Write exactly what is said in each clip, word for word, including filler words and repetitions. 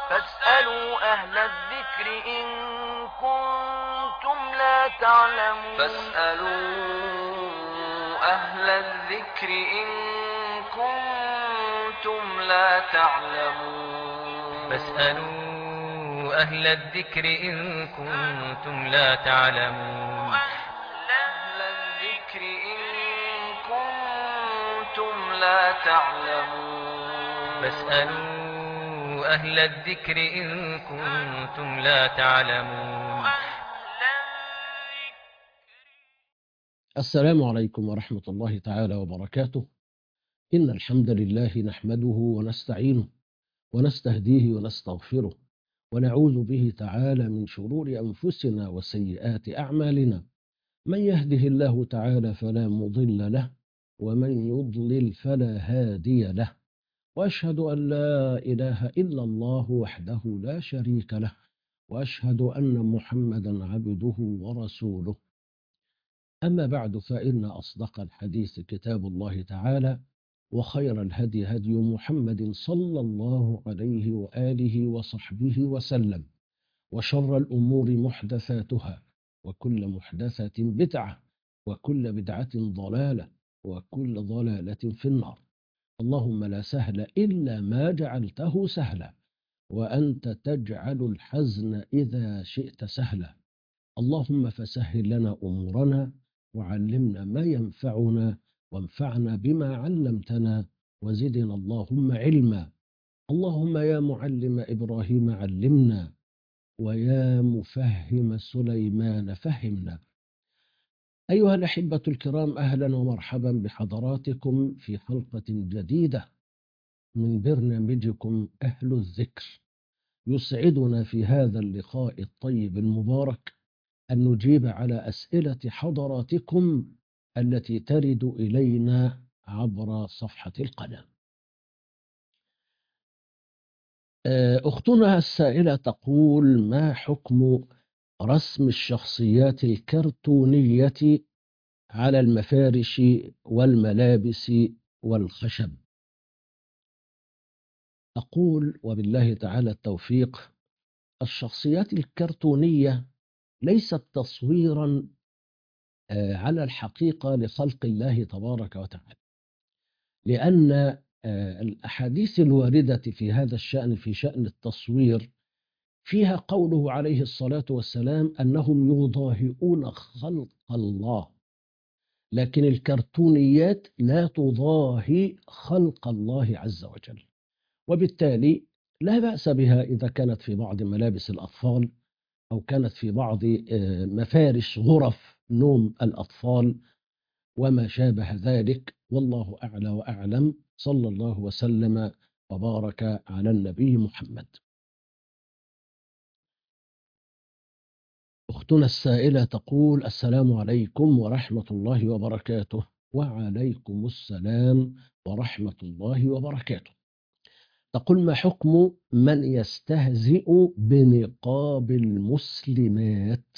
فاسألوا أهل الذكر إن كنتم لا تعلمون فاسألوا أهل الذكر إن كنتم لا تعلمون فاسألوا أهل الذكر إن كنتم لا تعلمون أهل الذكر إن كنتم لا تعلمون فاسألوا أهل الذكر إن كنتم لا تعلمون. السلام عليكم ورحمة الله تعالى وبركاته. إن الحمد لله نحمده ونستعينه ونستهديه ونستغفره ونعوذ به تعالى من شرور أنفسنا وسيئات أعمالنا. من يهده الله تعالى فلا مضل له ومن يضلل فلا هادي له، وأشهد أن لا إله إلا الله وحده لا شريك له، وأشهد أن محمدا عبده ورسوله. أما بعد، فإن أصدق الحديث كتاب الله تعالى، وخير الهدي هدي محمد صلى الله عليه وآله وصحبه وسلم، وشر الأمور محدثاتها، وكل محدثة بدعة، وكل بدعة ضلالة، وكل ضلالة في النار. اللهم لا سهل إلا ما جعلته سهلا، وأنت تجعل الحزن إذا شئت سهلا. اللهم فسهل لنا أمورنا، وعلمنا ما ينفعنا، وانفعنا بما علمتنا، وزدنا اللهم علما. اللهم يا معلم إبراهيم علمنا، ويا مفهم سليمان فهمنا. أيها الأحبة الكرام، أهلا ومرحبا بحضراتكم في حلقة جديدة من برنامجكم أهل الذكر. يسعدنا في هذا اللقاء الطيب المبارك أن نجيب على أسئلة حضراتكم التي ترد إلينا عبر صفحة القناة. أختنا السائلة تقول: ما حكم رسم الشخصيات الكرتونية على المفارش والملابس والخشب؟ أقول وبالله تعالى التوفيق: الشخصيات الكرتونية ليست تصويرا على الحقيقة لخلق الله تبارك وتعالى، لأن الأحاديث الواردة في هذا الشأن، في شأن التصوير، فيها قوله عليه الصلاة والسلام أنهم يضاهئون خلق الله، لكن الكرتونيات لا تضاهي خلق الله عز وجل، وبالتالي لا بأس بها إذا كانت في بعض ملابس الأطفال، أو كانت في بعض مفارش غرف نوم الأطفال وما شابه ذلك. والله أعلى وأعلم. صلى الله وسلم وبارك على النبي محمد. أختنا السائلة تقول: السلام عليكم ورحمة الله وبركاته. وعليكم السلام ورحمة الله وبركاته. تقول: ما حكم من يستهزئ بنقاب المسلمات؟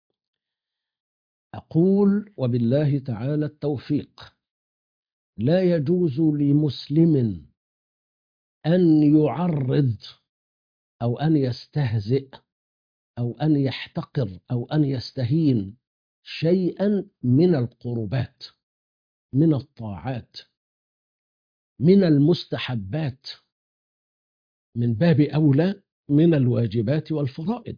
أقول وبالله تعالى التوفيق: لا يجوز لمسلم أن يعرض أو أن يستهزئ أو أن يحتقر أو أن يستهين شيئا من القربات، من الطاعات، من المستحبات، من باب أولى من الواجبات والفرائض،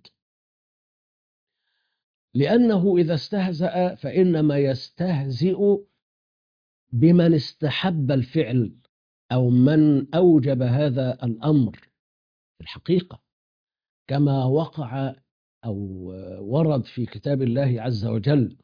لأنه إذا استهزأ فإنما يستهزئ بمن استحب الفعل أو من أوجب هذا الأمر في الحقيقة، كما وقع أو ورد في كتاب الله عز وجل: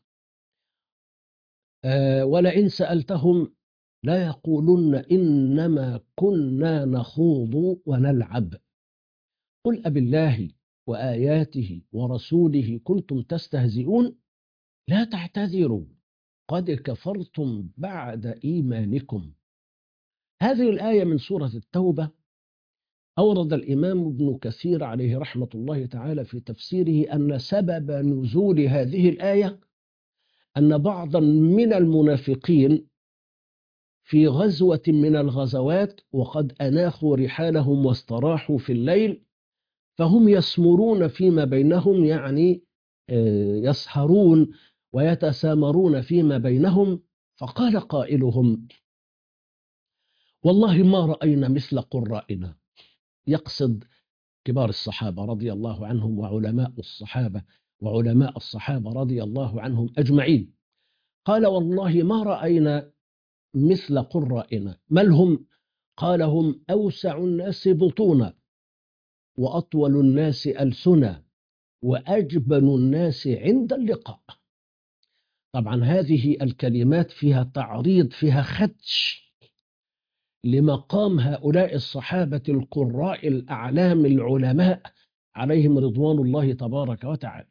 أه ولئن سألتهم لا يقولن إنما كنا نخوض ونلعب قل أبالله وآياته ورسوله كنتم تستهزئون لا تعتذروا قد كفرتم بعد إيمانكم. هذه الآية من سورة التوبة أورد الإمام ابن كثير عليه رحمة الله تعالى في تفسيره أن سبب نزول هذه الآية أن بعضا من المنافقين في غزوة من الغزوات، وقد أناخوا رحالهم واستراحوا في الليل، فهم يسمرون فيما بينهم، يعني يسهرون ويتسامرون فيما بينهم. فقال قائلهم: والله ما رأينا مثل قرائنا. يقصد كبار الصحابة رضي الله عنهم وعلماء الصحابة وعلماء الصحابة رضي الله عنهم أجمعين. قال: والله ما رأينا مثل قرائنا. من هم؟ قال: هم أوسع الناس بطونا، وأطول الناس ألسنا، وأجبن الناس عند اللقاء. طبعا هذه الكلمات فيها تعريض، فيها خدش لمقام هؤلاء الصحابة القراء الأعلام العلماء عليهم رضوان الله تبارك وتعالى.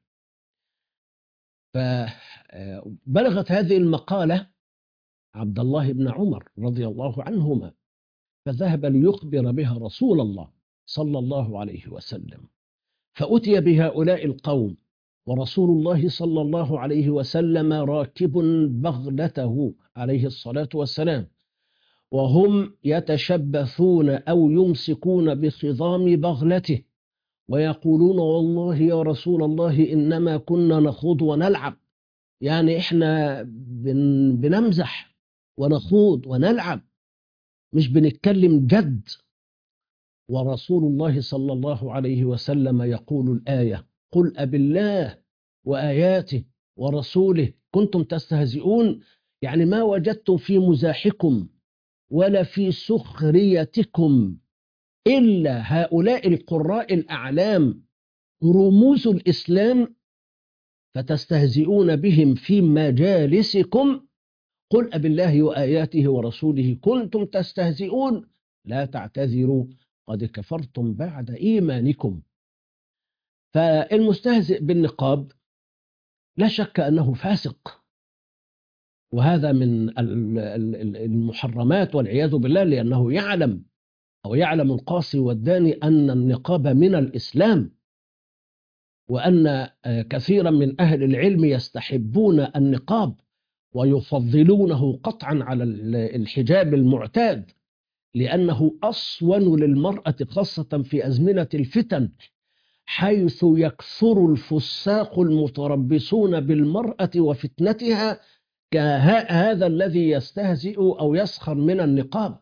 فبلغت هذه المقالة عبد الله بن عمر رضي الله عنهما، فذهب ليخبر بها رسول الله صلى الله عليه وسلم. فأتي بهؤلاء القوم، ورسول الله صلى الله عليه وسلم راكب بغلته عليه الصلاة والسلام، وهم يتشبثون أو يمسكون بخضام بغلته ويقولون: والله يا رسول الله إنما كنا نخوض ونلعب، يعني إحنا بن بنمزح ونخوض ونلعب، مش بنتكلم جد. ورسول الله صلى الله عليه وسلم يقول الآية: قل أبالله وآياته ورسوله كنتم تستهزئون، يعني ما وجدتم في مزاحكم ولا في سخريتكم إلا هؤلاء القراء الأعلام رموز الإسلام، فتستهزئون بهم في مجالسكم. قل أبالله وآياته ورسوله كنتم تستهزئون، لا تعتذروا قد كفرتم بعد إيمانكم. فالمستهزئ بالنقاب لا شك أنه فاسق، وهذا من المحرمات والعياذ بالله، لأنه يعلم أو يعلم القاصي والداني أن النقاب من الإسلام، وأن كثيرا من أهل العلم يستحبون النقاب ويفضلونه قطعا على الحجاب المعتاد، لأنه أصون للمرأة خاصة في أزمنة الفتن، حيث يكثر الفساق المتربصون بالمرأة وفتنتها، كهذا الذي يستهزئ أو يسخر من النقاب.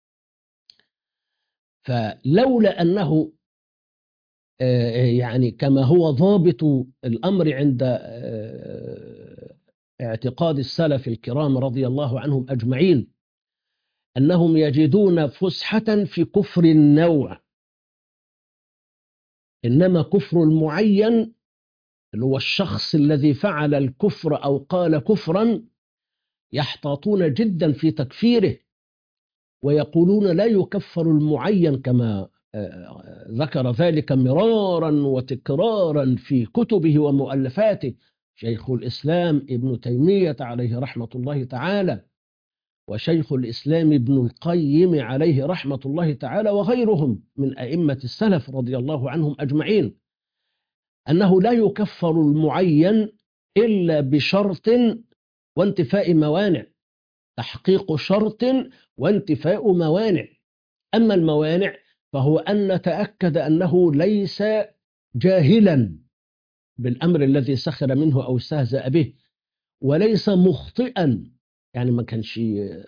فلولا أنه يعني كما هو ضابط الأمر عند اعتقاد السلف الكرام رضي الله عنهم أجمعين، أنهم يجدون فسحة في كفر النوع، إنما كفر المعين اللي هو الشخص الذي فعل الكفر أو قال كفرا يحتاطون جدا في تكفيره، ويقولون لا يكفر المعين، كما ذكر ذلك مرارا وتكرارا في كتبه ومؤلفاته شيخ الإسلام ابن تيمية عليه رحمة الله تعالى، وشيخ الإسلام ابن القيم عليه رحمة الله تعالى، وغيرهم من أئمة السلف رضي الله عنهم أجمعين، أنه لا يكفر المعين إلا بشرط وانتفاء موانع، تحقيق شرط وانتفاء موانع. أما الموانع فهو أن نتأكد أنه ليس جاهلا بالأمر الذي سخر منه أو استهزأ به، وليس مخطئا، يعني ما كانش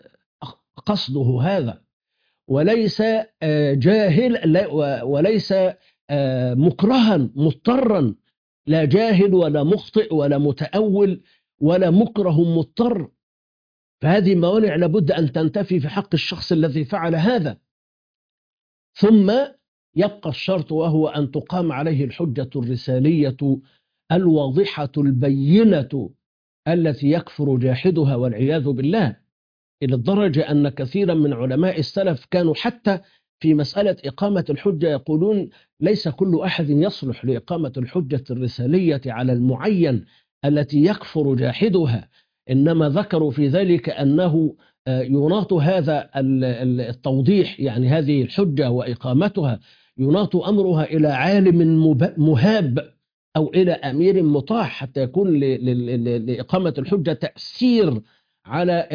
قصده هذا، وليس جاهل وليس مكرها مضطرا، لا جاهل ولا مخطئ ولا متأول ولا مكره مضطر. فهذه موانع لابد أن تنتفي في حق الشخص الذي فعل هذا. ثم يبقى الشرط، وهو أن تقام عليه الحجة الرسالية الواضحة البينة التي يكفر جاحدها والعياذ بالله، إلى الدرجة أن كثيرا من علماء السلف كانوا حتى في مسألة إقامة الحجة يقولون ليس كل أحد يصلح لإقامة الحجة الرسالية على المعين التي يكفر جاحدها، إنما ذكروا في ذلك أنه يناط هذا التوضيح، يعني هذه الحجة وإقامتها يناط أمرها إلى عالم مهاب أو إلى أمير مطاع، حتى يكون لإقامة الحجة تأثير على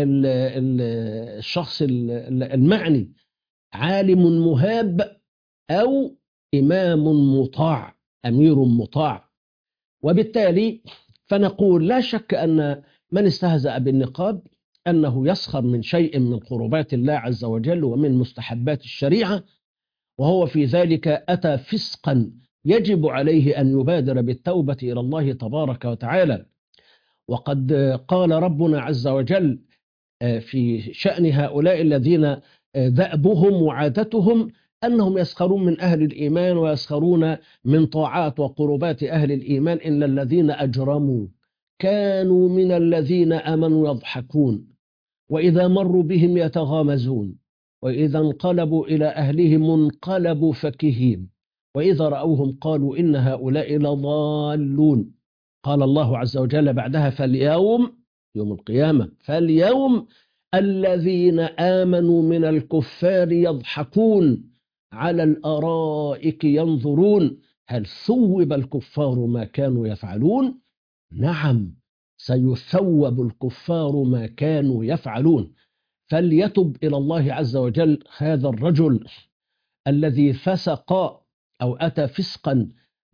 الشخص المعني، عالم مهاب أو إمام مطاع، أمير مطاع. وبالتالي فنقول لا شك أن من استهزأ بالنقاب أنه يسخر من شيء من قربات الله عز وجل ومن مستحبات الشريعة، وهو في ذلك أتى فسقا يجب عليه أن يبادر بالتوبة إلى الله تبارك وتعالى. وقد قال ربنا عز وجل في شأن هؤلاء الذين دأبهم وعادتهم أنهم يسخرون من أهل الإيمان ويسخرون من طاعات وقربات أهل الإيمان، إلا الذين أجرموا كانوا من الذين آمنوا يضحكون وإذا مروا بهم يتغامزون وإذا انقلبوا إلى أهلهم انقلبوا فكهين وإذا رأوهم قالوا إن هؤلاء لضالون. قال الله عز وجل بعدها فاليوم، يوم القيامة، فاليوم الذين آمنوا من الكفار يضحكون على الأرائك ينظرون هل ثوب الكفار ما كانوا يفعلون؟ نعم، سيثوب الكفار ما كانوا يفعلون. فليتب إلى الله عز وجل هذا الرجل الذي فسق أو أتى فسقا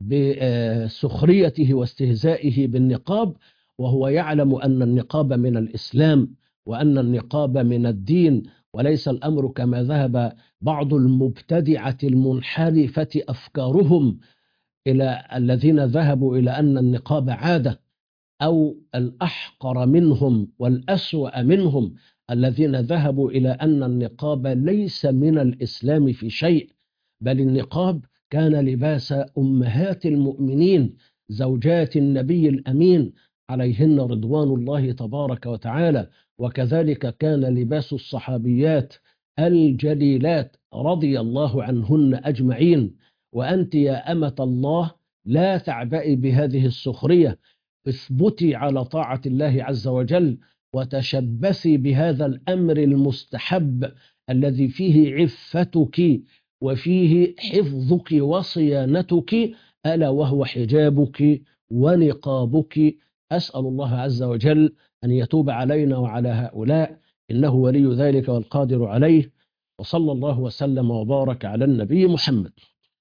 بسخريته واستهزائه بالنقاب، وهو يعلم أن النقاب من الإسلام وأن النقاب من الدين، وليس الأمر كما ذهب بعض المبتدعة المنحرفة أفكارهم إلى الذين ذهبوا إلى أن النقاب عادة، أو الأحقر منهم والأسوأ منهم الذين ذهبوا إلى أن النقاب ليس من الإسلام في شيء، بل النقاب كان لباس أمهات المؤمنين زوجات النبي الأمين عليهن رضوان الله تبارك وتعالى، وكذلك كان لباس الصحابيات الجليلات رضي الله عنهن أجمعين. وأنت يا أمة الله لا تعبئي بهذه السخرية، اثبتي على طاعة الله عز وجل وتشبثي بهذا الأمر المستحب الذي فيه عفتك وفيه حفظك وصيانتك، ألا وهو حجابك ونقابك. أسأل الله عز وجل أن يتوب علينا وعلى هؤلاء، إنه ولي ذلك والقادر عليه. وصلى الله وسلم وبارك على النبي محمد.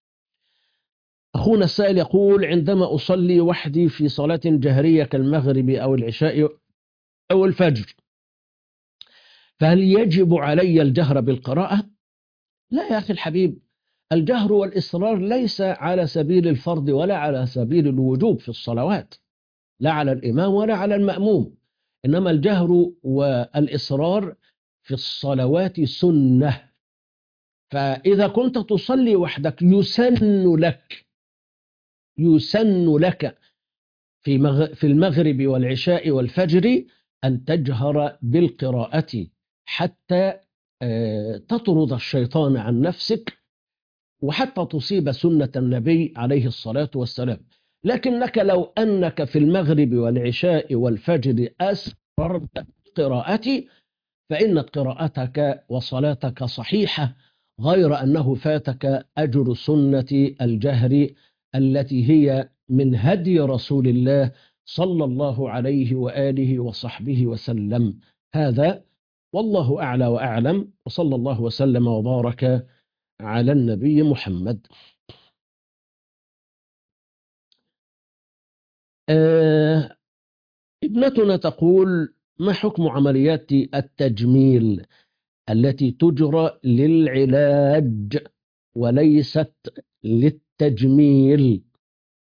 أخونا السائل يقول: عندما أصلي وحدي في صلاة جهرية كالمغرب أو العشاء أو الفجر، فهل يجب علي الجهر بالقراءة؟ لا يا أخي الحبيب، الجهر والإصرار ليس على سبيل الفرض ولا على سبيل الوجوب في الصلوات، لا على الإمام ولا على المأموم، إنما الجهر والإصرار في الصلوات سنة. فإذا كنت تصلي وحدك يسن لك يسن لك في في المغرب والعشاء والفجر أن تجهر بالقراءة حتى تطرد الشيطان عن نفسك وحتى تصيب سنة النبي عليه الصلاة والسلام. لكنك لو أنك في المغرب والعشاء والفجر أسررت قراءتي فإن قراءتك وصلاتك صحيحة، غير أنه فاتك أجر سنة الجهر التي هي من هدي رسول الله صلى الله عليه وآله وصحبه وسلم. هذا والله أعلى وأعلم، وصلى الله وسلم وبارك على النبي محمد. آه ابنتنا تقول: ما حكم عمليات التجميل التي تجرى للعلاج وليست للتجميل؟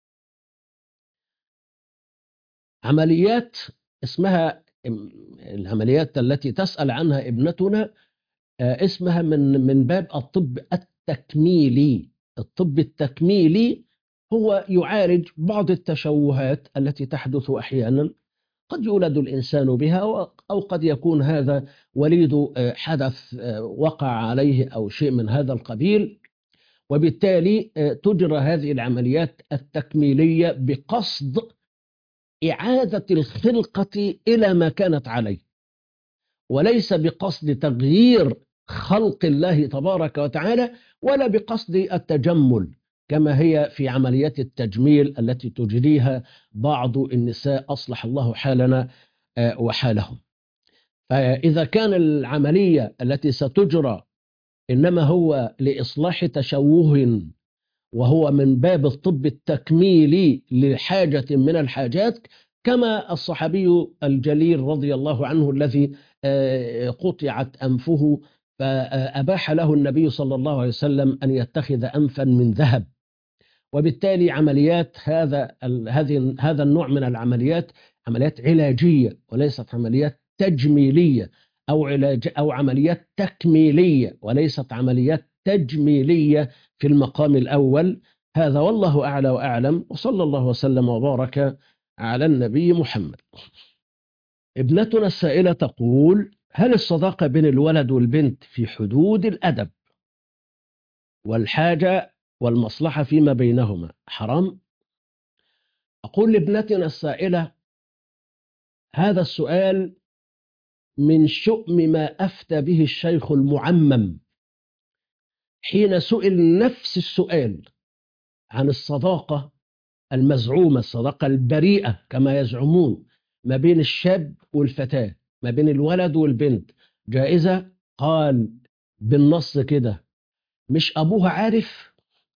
عمليات اسمها العمليات التي تسأل عنها ابنتنا اسمها من من باب الطب التكميلي. الطب التكميلي هو يعالج بعض التشوهات التي تحدث أحيانا، قد يولد الإنسان بها أو قد يكون هذا وليد حدث وقع عليه أو شيء من هذا القبيل، وبالتالي تجرى هذه العمليات التكميلية بقصد إعادة الخلقة إلى ما كانت عليه، وليس بقصد تغيير خلق الله تبارك وتعالى ولا بقصد التجمل كما هي في عمليات التجميل التي تجريها بعض النساء أصلح الله حالنا وحالهم. فإذا كان العملية التي ستجرى إنما هو لإصلاح تشوه وهو من باب الطب التكميلي لحاجة من الحاجات، كما الصحابي الجليل رضي الله عنه الذي قطعت أنفه فأباح له النبي صلى الله عليه وسلم أن يتخذ أنفا من ذهب. وبالتالي عمليات هذا هذه هذا النوع من العمليات عمليات علاجية وليست عمليات تجميلية، أو علاج أو عمليات تكميلية وليست عمليات تجميلية في المقام الأول. هذا والله أعلى وأعلم، وصلى الله وسلم وبارك على النبي محمد. ابنتنا السائلة تقول: هل الصداقة بين الولد والبنت في حدود الأدب والحاجة والمصلحة فيما بينهما حرام؟ أقول لابنتنا السائلة: هذا السؤال من شؤم ما أفتى به الشيخ المعمم حين سئل نفس السؤال عن الصداقة المزعومة، الصداقة البريئة كما يزعمون، ما بين الشاب والفتاة، ما بين الولد والبنت، جائزة؟ قال بالنص كده: مش أبوها عارف؟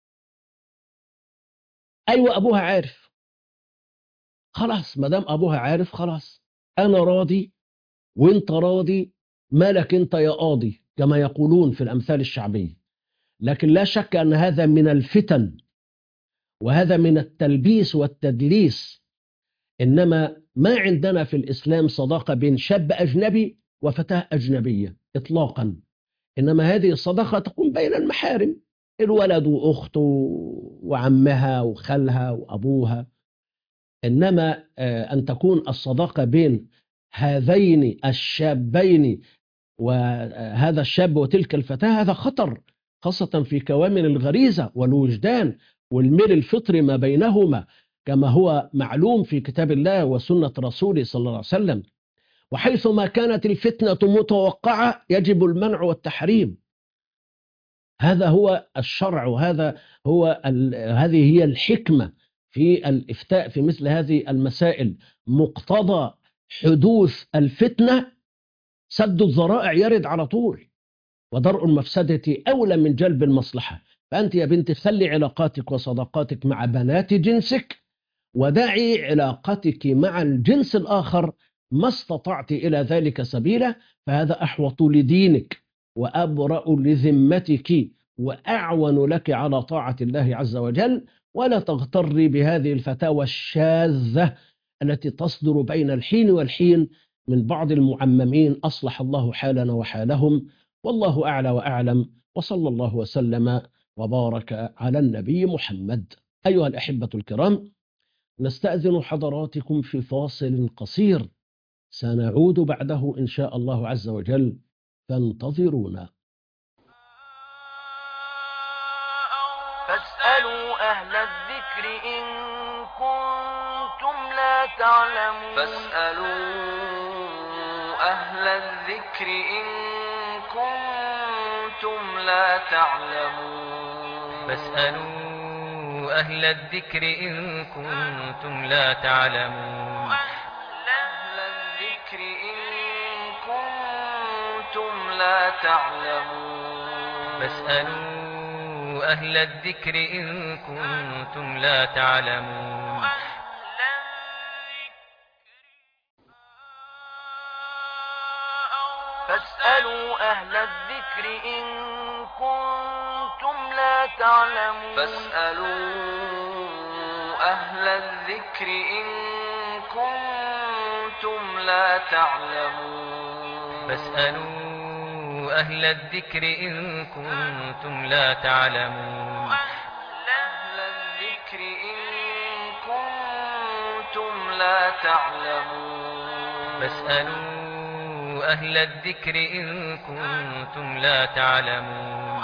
أيوة أبوها عارف، خلاص ما دام أبوها عارف خلاص أنا راضي وانت راضي، مالك انت يا قاضي كما يقولون في الأمثال الشعبية. لكن لا شك أن هذا من الفتن وهذا من التلبيس والتدليس. إنما ما عندنا في الإسلام صداقة بين شاب أجنبي وفتاة أجنبية إطلاقا، إنما هذه الصداقة تكون بين المحارم، الولد وأخته وعمها وخالها وأبوها. إنما أن تكون الصداقة بين هذين الشابين وهذا الشاب وتلك الفتاة هذا خطر، خاصة في كوامن الغريزة والوجدان والميل الفطري ما بينهما، كما هو معلوم في كتاب الله وسنة رسوله صلى الله عليه وسلم. وحيثما كانت الفتنة متوقعة يجب المنع والتحريم. هذا هو الشرع، وهذا هو هذه هي الحكمة في الإفتاء في مثل هذه المسائل. مقتضى حدوث الفتنة سد الذرائع يرد على طول، ودرء المفسدة أولى من جلب المصلحة. فأنت يا بنت خلي علاقاتك وصداقاتك مع بنات جنسك، ودعي علاقتك مع الجنس الآخر ما استطعت إلى ذلك سبيلا، فهذا أحوط لدينك وأبرأ لذمتك وأعون لك على طاعة الله عز وجل. ولا تغتري بهذه الفتاوى الشاذة التي تصدر بين الحين والحين من بعض المعممين، أصلح الله حالنا وحالهم، والله أعلى وأعلم، وصلى الله وسلم وبارك على النبي محمد. أيها الأحبة الكرام، نستأذن حضراتكم في فاصل قصير سنعود بعده إن شاء الله عز وجل، فانتظرونا. فاسألوا أهل الذكر إن كنتم لا تعلمون فاسألوا أهل الذكر إن كنتم لا تعلمون فاسألوا أهل الذكر إن كنتم لا تعلمون أهل الذكر إن كنتم لا تعلمون فاسألوا أهل الذكر إن كنتم لا تعلمون فاسألوا أهل الذكر إن كنتم لا تعلمون فاسألوا أهل الذكر إن كنتم لا تعلمون فاسألوا أهل الذكر إن كنتم لا تعلمون أهل الذكر إن كنتم لا تعلمون فاسألوا أهل الذكر إن كنتم لا تعلمون.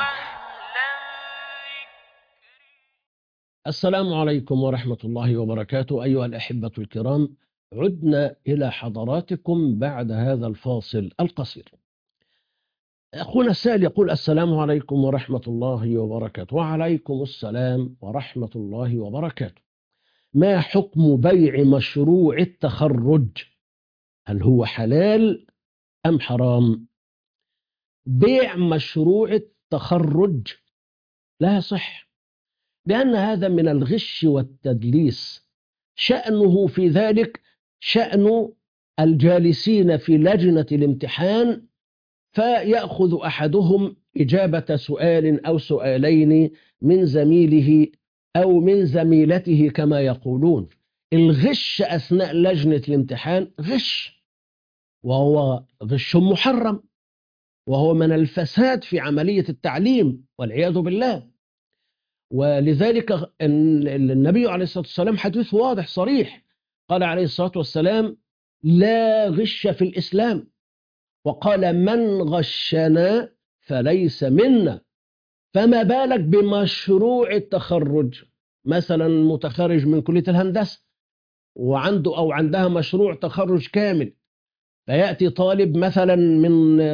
السلام عليكم ورحمة الله وبركاته. أيها الأحبة الكرام، عدنا إلى حضراتكم بعد هذا الفاصل القصير. أخونا السائل يقول: السلام عليكم ورحمة الله وبركاته. وعليكم السلام ورحمة الله وبركاته. ما حكم بيع مشروع التخرج؟ هل هو حلال أم حرام؟ بيع مشروع التخرج لا يصح، بأن هذا من الغش والتدليس، شأنه في ذلك شأن الجالسين في لجنة الامتحان، فيأخذ أحدهم إجابة سؤال أو سؤالين من زميله أو من زميلته كما يقولون. الغش أثناء لجنة الامتحان غش، وهو غش محرم، وهو من الفساد في عملية التعليم والعياذ بالله. ولذلك النبي عليه الصلاة والسلام حديث واضح صريح، قال عليه الصلاة والسلام: لا غش في الإسلام، وقال: من غشنا فليس منا. فما بالك بمشروع التخرج، مثلا متخرج من كلية الهندسة وعنده أو عندها مشروع تخرج كامل، فيأتي طالب مثلا من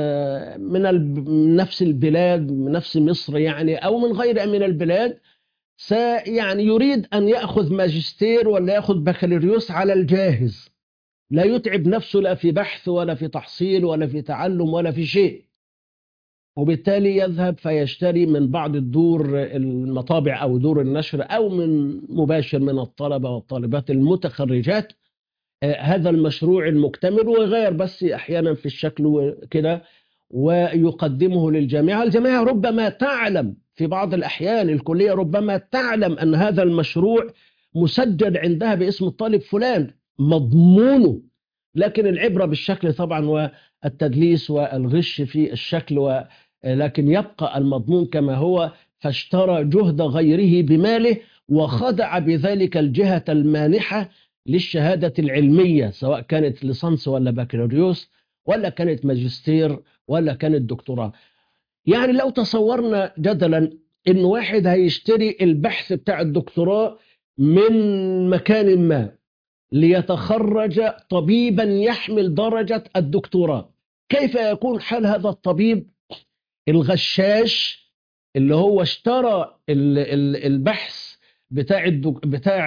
من نفس البلاد، من نفس مصر يعني، أو من غير من البلاد، يعني يريد أن يأخذ ماجستير ولا يأخذ بكالوريوس على الجاهز، لا يتعب نفسه لا في بحث ولا في تحصيل ولا في تعلم ولا في شيء، وبالتالي يذهب فيشتري من بعض الدور المطابع أو دور النشر أو من مباشر من الطلبة والطالبات المتخرجات هذا المشروع المكتمل، ويغير بس أحيانا في الشكل وكده ويقدمه للجامعة. الجامعة ربما تعلم في بعض الأحيان، الكلية ربما تعلم أن هذا المشروع مسجل عندها باسم الطالب فلان مضمونه، لكن العبرة بالشكل طبعا والتدليس والغش في الشكل، ولكن يبقى المضمون كما هو. فاشترى جهد غيره بماله وخدع بذلك الجهة المانحة للشهادة العلمية، سواء كانت ليسانس ولا بكالوريوس ولا كانت ماجستير ولا كانت دكتوراه. يعني لو تصورنا جدلا إن واحد هيشتري البحث بتاع الدكتوراه من مكان ما ليتخرج طبيبا يحمل درجة الدكتوراه، كيف يكون حال هذا الطبيب الغشاش اللي هو اشترى البحث بتاع بتاع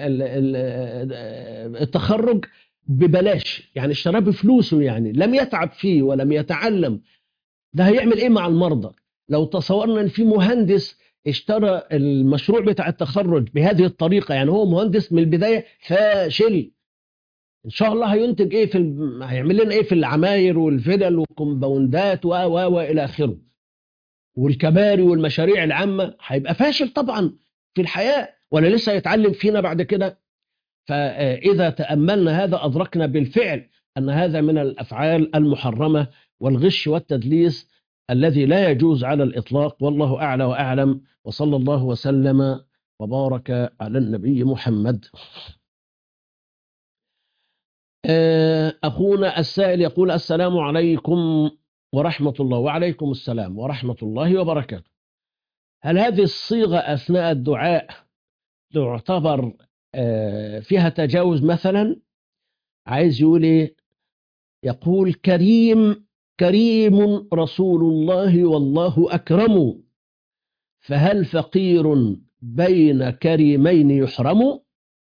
التخرج ببلاش، يعني اشتراه بفلوسه، يعني لم يتعب فيه ولم يتعلم. ده هيعمل ايه مع المرضى؟ لو تصورنا ان في مهندس اشترى المشروع بتاع التخرج بهذه الطريقة، يعني هو مهندس من البداية فاشل، ان شاء الله هينتج ايه في ال... هيعمل لنا ايه في العماير والفلل والكومباوندات و و والى اخره، والكباري والمشاريع العامة، هيبقى فاشل طبعا في الحياة، ولا لسه يتعلم فينا بعد كده. فإذا تأملنا هذا أدركنا بالفعل أن هذا من الأفعال المحرمة والغش والتدليس الذي لا يجوز على الإطلاق. والله أعلى وأعلم، وصلى الله وسلم وبارك على النبي محمد. أخونا السائل يقول: السلام عليكم ورحمة الله. وعليكم السلام ورحمة الله وبركاته. هل هذه الصيغة أثناء الدعاء تعتبر فيها تجاوز مثلا؟ عايز يقول إيه؟ يقول: كريم كريم رسول الله والله أكرم، فهل فقير بين كريمين يحرم؟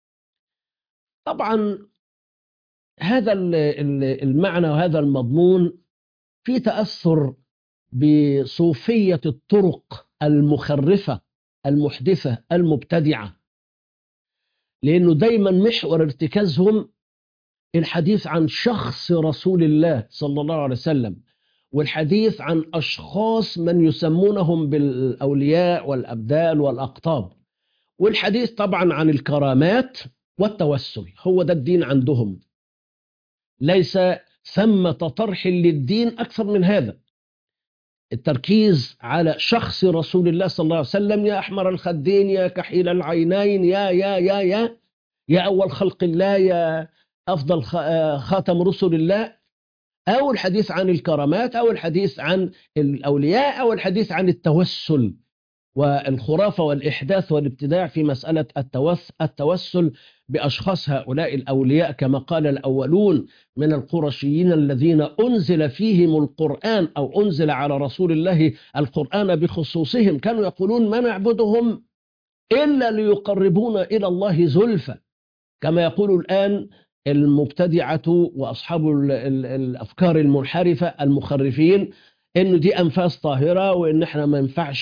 طبعا هذا المعنى وهذا المضمون في تأثر بصوفية الطرق المخرفة المحدثة المبتدعة، لأنه دايما محور ارتكازهم الحديث عن شخص رسول الله صلى الله عليه وسلم، والحديث عن أشخاص من يسمونهم بالأولياء والأبدال والأقطاب، والحديث طبعا عن الكرامات والتوسل. هو ده الدين عندهم، ليس ثمة طرح للدين أكثر من هذا. التركيز على شخص رسول الله صلى الله عليه وسلم: يا أحمر الخدين، يا كحيل العينين، يا يا يا يا يا أول خلق الله، يا أفضل خاتم رسل الله، أو الحديث عن الكرامات، أو الحديث عن الأولياء، أو الحديث عن التوسل والخرافة والإحداث والابتداع في مسألة التوسل بأشخاص هؤلاء الأولياء، كما قال الأولون من القرشيين الذين أنزل فيهم القرآن أو أنزل على رسول الله القرآن بخصوصهم، كانوا يقولون: ما نعبدهم إلا ليقربونا إلى الله زلفى، كما يقول الآن المبتدعة وأصحاب الأفكار المنحرفة المخرفين، إنه دي أنفاس طاهرة، وإن إحنا ما ينفعش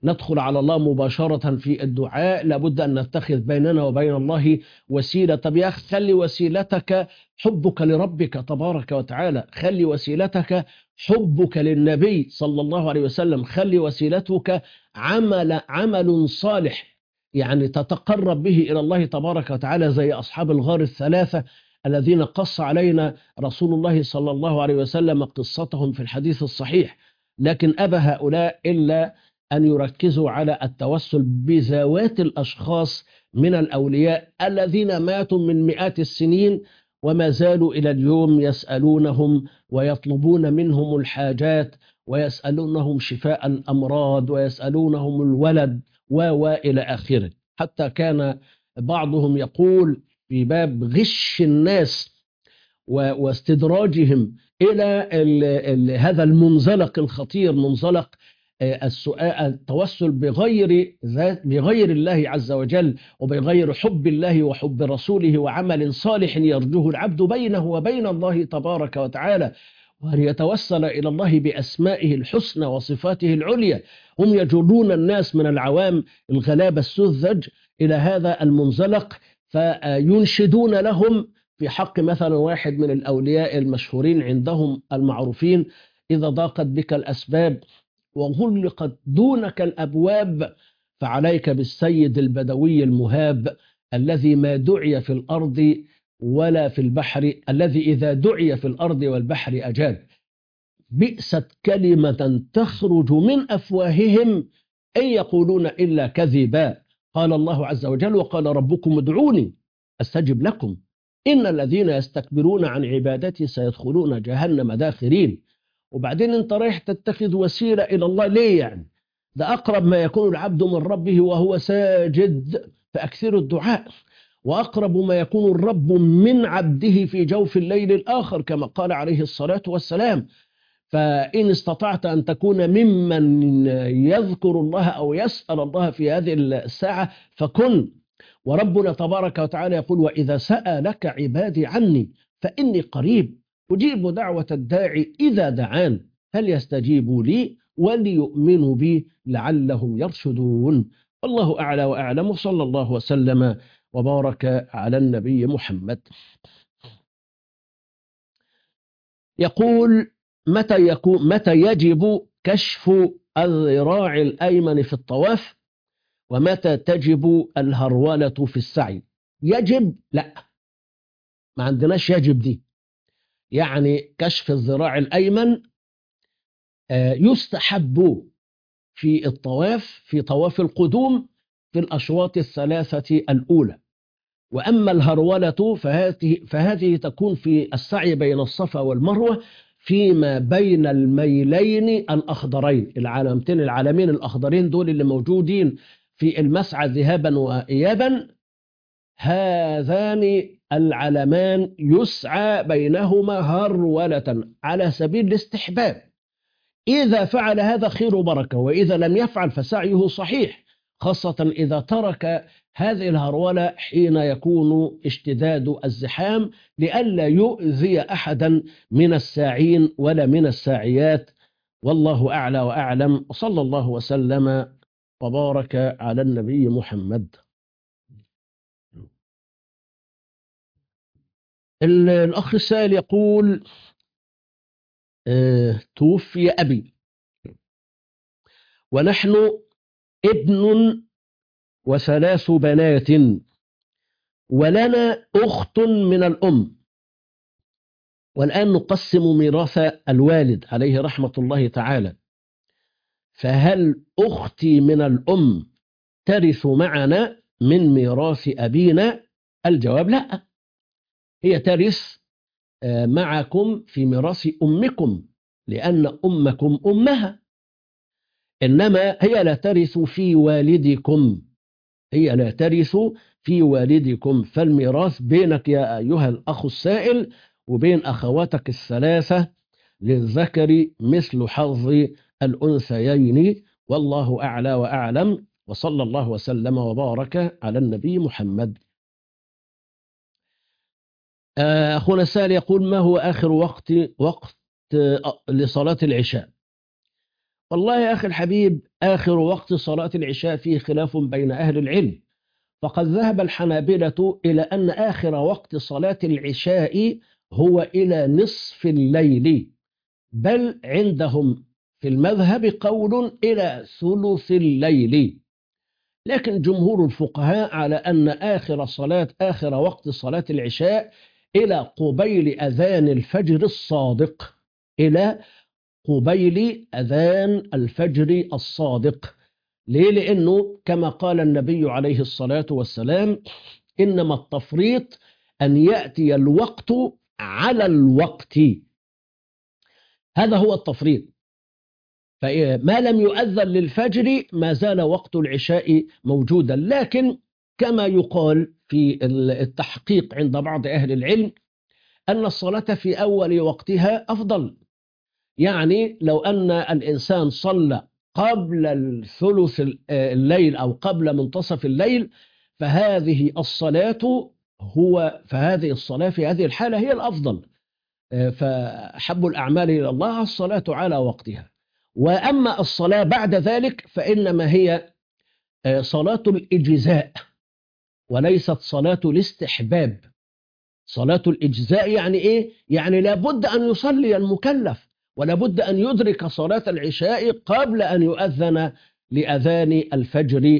ندخل على الله مباشرة في الدعاء، لابد أن نتخذ بيننا وبين الله وسيلة. طب يا أخي خلي وسيلتك حبك لربك تبارك وتعالى، خلي وسيلتك حبك للنبي صلى الله عليه وسلم، خلي وسيلتك عمل عمل صالح يعني تتقرب به إلى الله تبارك وتعالى، زي أصحاب الغار الثلاثة الذين قص علينا رسول الله صلى الله عليه وسلم قصتهم في الحديث الصحيح. لكن أبى هؤلاء إلا أن يركزوا على التوسل بذوات الأشخاص من الأولياء الذين ماتوا من مئات السنين وما زالوا إلى اليوم يسألونهم ويطلبون منهم الحاجات ويسألونهم شفاء الأمراض ويسألونهم الولد وإلى آخره. حتى كان بعضهم يقول في باب غش الناس واستدراجهم إلى ال ال هذا المنزلق الخطير، منزلق السؤال التوسل بغير ذات بغير الله عز وجل وبغير حب الله وحب رسوله وعمل صالح يرجوه العبد بينه وبين الله تبارك وتعالى، وأن يتوسل إلى الله بأسمائه الحسنى وصفاته العليا. هم يجرون الناس من العوام الغلابة السذج إلى هذا المنزلق، فينشدون لهم في حق مثلا واحد من الأولياء المشهورين عندهم المعروفين: إذا ضاقت بك الأسباب وغلقت دونك الأبواب فعليك بالسيد البدوي المهاب الذي ما دعي في الأرض ولا في البحر، الذي إذا دعي في الأرض والبحر أجاب. بئست كلمة تخرج من أفواههم إن يقولون إلا كذبا. قال الله عز وجل: وقال ربكم ادعوني أستجب لكم إن الذين يستكبرون عن عبادتي سيدخلون جهنم داخرين. وبعدين انت رايح تتخذ وسيلة إلى الله ليه؟ يعني ده أقرب ما يكون العبد من ربه وهو ساجد، فأكثر الدعاء، وأقرب ما يكون الرب من عبده في جوف الليل الآخر كما قال عليه الصلاة والسلام. فإن استطعت أن تكون ممن يذكر الله أو يسأل الله في هذه الساعة فكن. وربنا تبارك وتعالى يقول: وإذا سألك عبادي عني فإني قريب أجيب دعوة الداعي إذا دعان فليستجيبوا لي وليؤمنوا بي لعلهم يرشدون. والله أعلى وأعلم، صلى الله وسلم وبارك على النبي محمد. يقول: متى يكون متى يجب كشف الذراع الأيمن في الطواف، ومتى تجب الهرولة في السعي؟ يجب؟ لا، ما عندناش يجب دي. يعني كشف الذراع الأيمن يستحب في الطواف، في طواف القدوم في الأشواط الثلاثة الأولى. وأما الهرولة فهذه, فهذه تكون في السعي بين الصفا والمروة فيما بين الميلين الأخضرين، العلامتين العلمين الأخضرين دول اللي موجودين في المسعى ذهابا وإيابا، هذان العلمان يسعى بينهما هرولة على سبيل الاستحباب. إذا فعل هذا خير وبركة، وإذا لم يفعل فسعيه صحيح، خاصة إذا ترك هذه الهرولة حين يكون اشتداد الزحام لئلا يؤذي أحدا من الساعين ولا من الساعيات. والله أعلى وأعلم، وصلى الله وسلم وبارك على النبي محمد. الأخ السائل يقول: اه توفي أبي ونحن ابن وثلاث بنات ولنا أخت من الأم، والآن نقسم ميراث الوالد عليه رحمة الله تعالى، فهل أختي من الأم ترث معنا من ميراث أبينا؟ الجواب لا، هي ترث معكم في ميراث أمكم لأن أمكم أمها، إنما هي لا ترث في والدكم، هي لا ترث في والدكم. فالميراث بينك يا أيها الأخ السائل وبين أخواتك الثلاثة، للذكر مثل حظ الأنثيين. والله أعلى وأعلم، وصلى الله وسلم وبارك على النبي محمد. أخونا السائل يقول: ما هو آخر وقت وقت لصلاة العشاء؟ والله يا أخي الحبيب، آخر وقت صلاة العشاء فيه خلاف بين أهل العلم، فقد ذهب الحنابلة إلى أن آخر وقت صلاة العشاء هو إلى نصف الليل، بل عندهم في المذهب قول إلى ثلث الليل. لكن جمهور الفقهاء على أن آخر صلاة آخر وقت صلاة العشاء إلى قبيل أذان الفجر الصادق، إلى قبيل أذان الفجر الصادق. ليه؟ لأنه كما قال النبي عليه الصلاة والسلام: إنما التفريط أن يأتي الوقت على الوقت، هذا هو التفريط. فما لم يؤذن للفجر ما زال وقت العشاء موجودا. لكن كما يقال في التحقيق عند بعض أهل العلم أن الصلاة في أول وقتها أفضل. يعني لو أن الإنسان صلى قبل الثلث الليل أو قبل منتصف الليل فهذه الصلاة هو فهذه الصلاة في هذه الحالة هي الأفضل. فحب الأعمال إلى الله الصلاة على وقتها. وأما الصلاة بعد ذلك فإنما هي صلاة الإجزاء وليست صلاة الاستحباب. صلاة الإجزاء يعني إيه؟ يعني لابد أن يصلي المكلف، ولابد أن يدرك صلاة العشاء قبل أن يؤذن لأذان الفجر.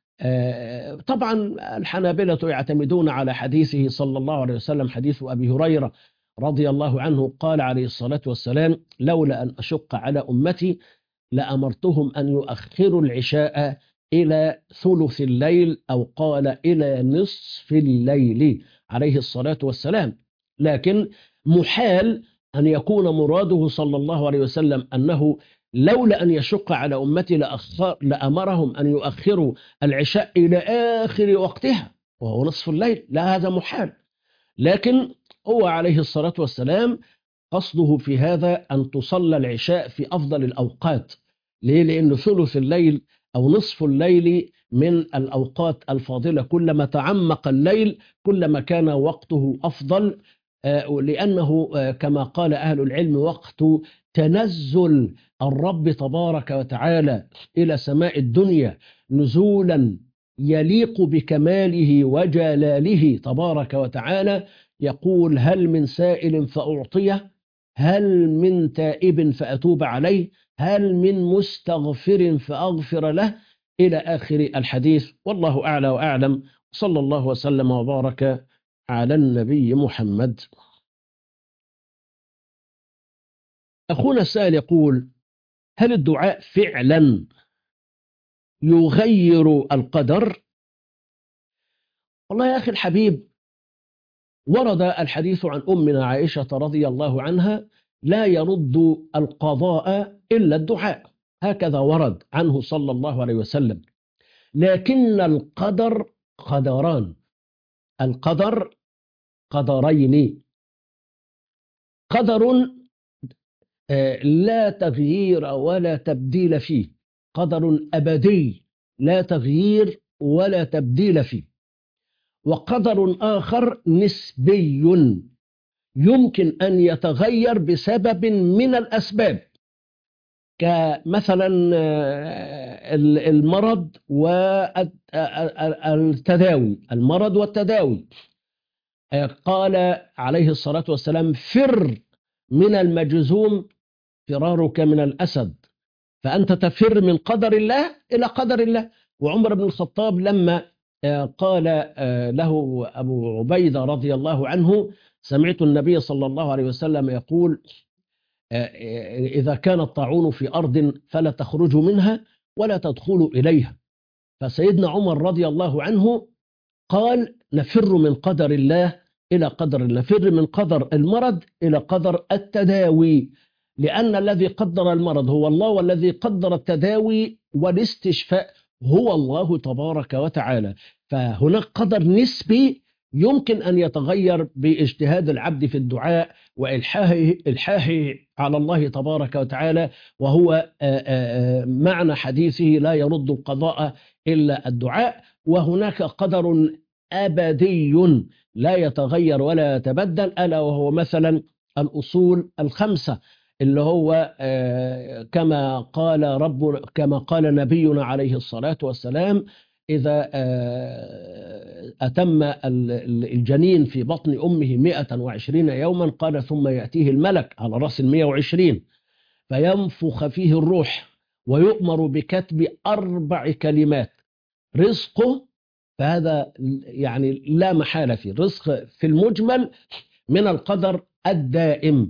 طبعا الحنابلة يعتمدون على حديثه صلى الله عليه وسلم، حديث أبي هريرة رضي الله عنه قال عليه الصلاة والسلام: لولا أن أشق على أمتي لأمرتهم أن يؤخروا العشاء إلى ثلث الليل، أو قال إلى نصف الليل عليه الصلاة والسلام. لكن محال أن يكون مراده صلى الله عليه وسلم أنه لولا أن يشق على أمتي لأمرهم أن يؤخروا العشاء إلى آخر وقتها وهو نصف الليل، لا، هذا محال. لكن هو عليه الصلاة والسلام قصده في هذا أن تصلى العشاء في أفضل الأوقات. ليه؟ لأن ثلث الليل أو نصف الليل من الأوقات الفاضلة، كلما تعمق الليل كلما كان وقته أفضل، لأنه كما قال أهل العلم وقت تنزل الرب تبارك وتعالى إلى سماء الدنيا نزولا يليق بكماله وجلاله تبارك وتعالى. يقول: هل من سائل فأعطيه، هل من تائب فأتوب عليه، هل من مستغفر فأغفر له، إلى آخر الحديث. والله أعلى وأعلم، صلى الله وسلم وبارك على النبي محمد. أخونا السائل يقول: هل الدعاء فعلا يغير القدر؟ والله يا أخي الحبيب، ورد الحديث عن أمنا عائشة رضي الله عنها: لا يرد القضاء إلا الدعاء، هكذا ورد عنه صلى الله عليه وسلم. لكن القدر قدران، القدر قدرين: قدر لا تغيير ولا تبديل فيه، قدر أبدي لا تغيير ولا تبديل فيه، وقدر آخر نسبي يمكن أن يتغير بسبب من الأسباب، كمثلا المرض والتداوي. المرض والتداوي، قال عليه الصلاة والسلام: فر من المجذوم فرارك من الأسد. فأنت تفر من قدر الله إلى قدر الله. وعمر بن الخطاب لما قال له أبو عبيدة رضي الله عنه: سمعت النبي صلى الله عليه وسلم يقول: إذا كان الطاعون في أرض فلا تخرجوا منها ولا تدخلوا إليها. فسيدنا عمر رضي الله عنه قال: نفر من قدر الله إلى قدر الله، نفر من قدر المرض إلى قدر التداوي، لأن الذي قدر المرض هو الله، والذي قدر التداوي والاستشفاء هو الله تبارك وتعالى. فهناك قدر نسبي يمكن أن يتغير باجتهاد العبد في الدعاء وإلحاحه إلحاحه على الله تبارك وتعالى، وهو معنى حديثه: لا يرد القضاء إلا الدعاء. وهناك قدر أبدي لا يتغير ولا يتبدل، ألا وهو مثلا الأصول الخمسة: اللي هو كما قال ربنا كما قال نبينا عليه الصلاة والسلام: إذا أتم الجنين في بطن أمه مئة وعشرين يوما قال ثم يأتيه الملك على رأس المئة وعشرين فينفخ فيه الروح ويؤمر بكتب أربع كلمات: رزقه، فهذا يعني لا محالة فيه رزق في المجمل من القدر الدائم،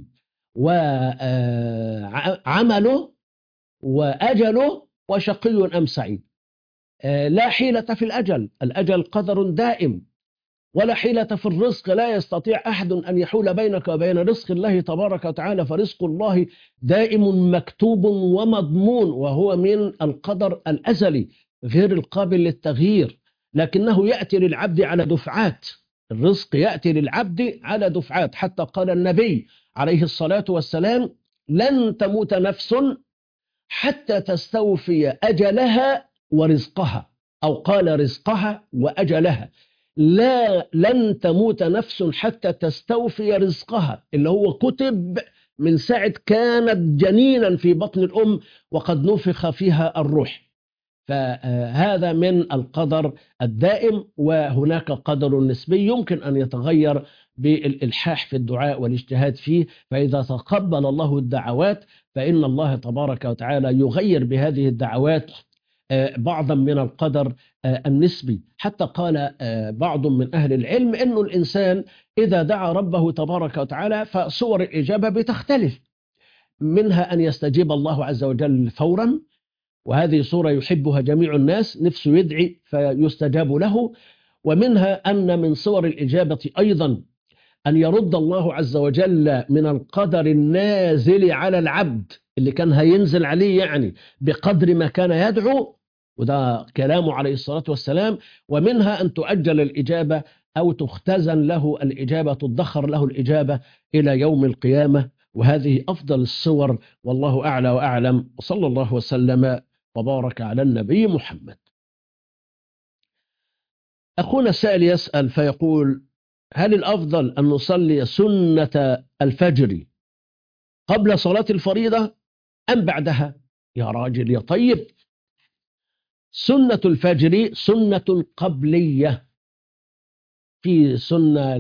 وعمله وأجله وشقي أم سعيد. لا حيلة في الأجل، الأجل قدر دائم، ولا حيلة في الرزق، لا يستطيع أحد أن يحول بينك وبين رزق الله تبارك وتعالى، فرزق الله دائم مكتوب ومضمون، وهو من القدر الأزلي غير القابل للتغيير، لكنه يأتي للعبد على دفعات. الرزق يأتي للعبد على دفعات، حتى قال النبي عليه الصلاة والسلام: لن تموت نفس حتى تستوفي أجلها ورزقها، أو قال رزقها وأجلها. لا لن تموت نفس حتى تستوفي رزقها، اللي هو كتب من ساعة كانت جنينا في بطن الأم وقد نفخ فيها الروح. فهذا من القدر الدائم، وهناك قدر نسبي يمكن أن يتغير بالإلحاح في الدعاء والاجتهاد فيه، فإذا تقبل الله الدعوات فإن الله تبارك وتعالى يغير بهذه الدعوات بعضا من القدر النسبي. حتى قال بعض من أهل العلم أنه الإنسان إذا دعا ربه تبارك وتعالى فصور الإجابة بتختلف، منها أن يستجيب الله عز وجل فورا، وهذه صورة يحبها جميع الناس، نفسه يدعي فيستجاب له. ومنها أن من صور الإجابة أيضا أن يرد الله عز وجل من القدر النازل على العبد اللي كان هينزل عليه يعني بقدر ما كان يدعو، وده كلامه عليه الصلاة والسلام. ومنها أن تؤجل الإجابة أو تختزن له الإجابة، تدخر له الإجابة إلى يوم القيامة، وهذه أفضل الصور، والله أعلى وأعلم، وصلى الله وسلم وبارك على النبي محمد. أخونا السائل يسأل فيقول: هل الأفضل أن نصلي سنة الفجر قبل صلاة الفريضة أم بعدها؟ يا راجل يا طيب، سنة الفجر سنة قبلية، في سنة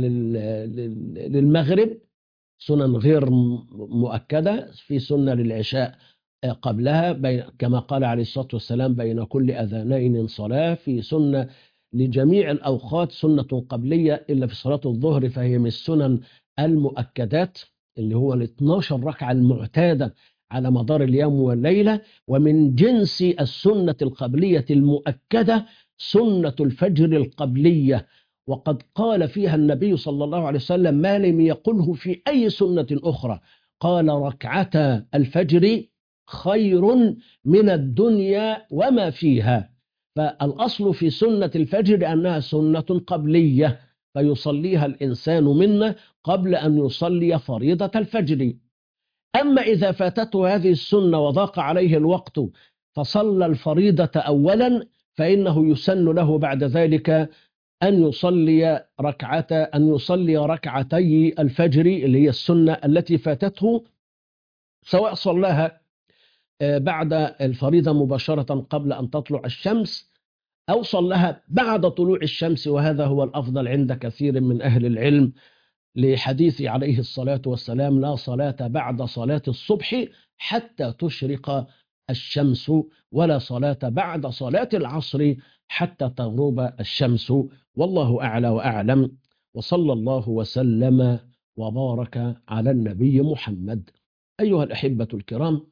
للمغرب، سنن غير مؤكدة، في سنة للعشاء قبلها كما قال عليه الصلاة والسلام: بين كل أذانين صلاة. في سنة لجميع الأوقات سنة قبلية إلا في صلاة الظهر، فهي من السنن المؤكدات، اللي هو ال اثناشر ركعة المعتادة على مدار اليوم والليلة. ومن جنس السنة القبلية المؤكدة سنة الفجر القبلية، وقد قال فيها النبي صلى الله عليه وسلم ما لم يقله في أي سنة أخرى، قال: ركعتا الفجر خير من الدنيا وما فيها. فالأصل في سنة الفجر أنها سنة قبلية، فيصليها الإنسان منا قبل أن يصلي فريضة الفجر. أما إذا فاتته هذه السنة وضاق عليه الوقت فصلى الفريضة أولا، فإنه يسن له بعد ذلك أن يصلي ركعة أن يصلي ركعتي الفجر اللي هي السنة التي فاتته، سواء صلاها بعد الفريضة مباشرة قبل أن تطلع الشمس، أو صلها بعد طلوع الشمس، وهذا هو الأفضل عند كثير من أهل العلم، لحديث عليه الصلاة والسلام: لا صلاة بعد صلاة الصبح حتى تشرق الشمس، ولا صلاة بعد صلاة العصر حتى تغرب الشمس، والله أعلى وأعلم، وصلى الله وسلم وبارك على النبي محمد. أيها الأحبة الكرام،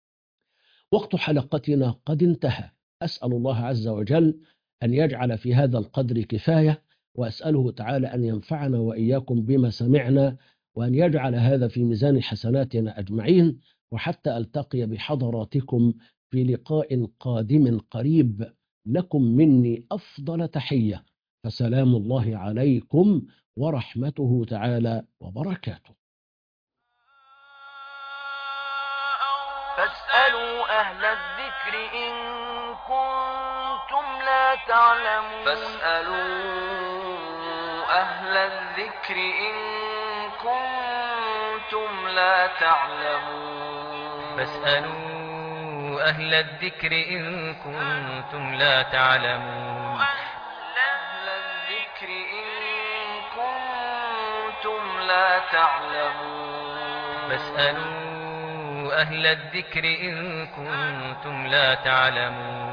وقت حلقتنا قد انتهى، أسأل الله عز وجل أن يجعل في هذا القدر كفاية، وأسأله تعالى أن ينفعنا وإياكم بما سمعنا، وأن يجعل هذا في ميزان حسناتنا أجمعين. وحتى ألتقي بحضراتكم في لقاء قادم قريب، لكم مني أفضل تحية، فسلام الله عليكم ورحمته تعالى وبركاته. فاسألوا أهل الذكر إن كنتم لا تعلمون فاسألوا أهل الذكر إن كنتم كنتم لا تعلمون فاسألوا أهل الذكر إن كنتم لا تعلمون أهل الذكر إن كنتم لا تعلمون فاسألوا أهل الذكر إن كنتم لا تعلمون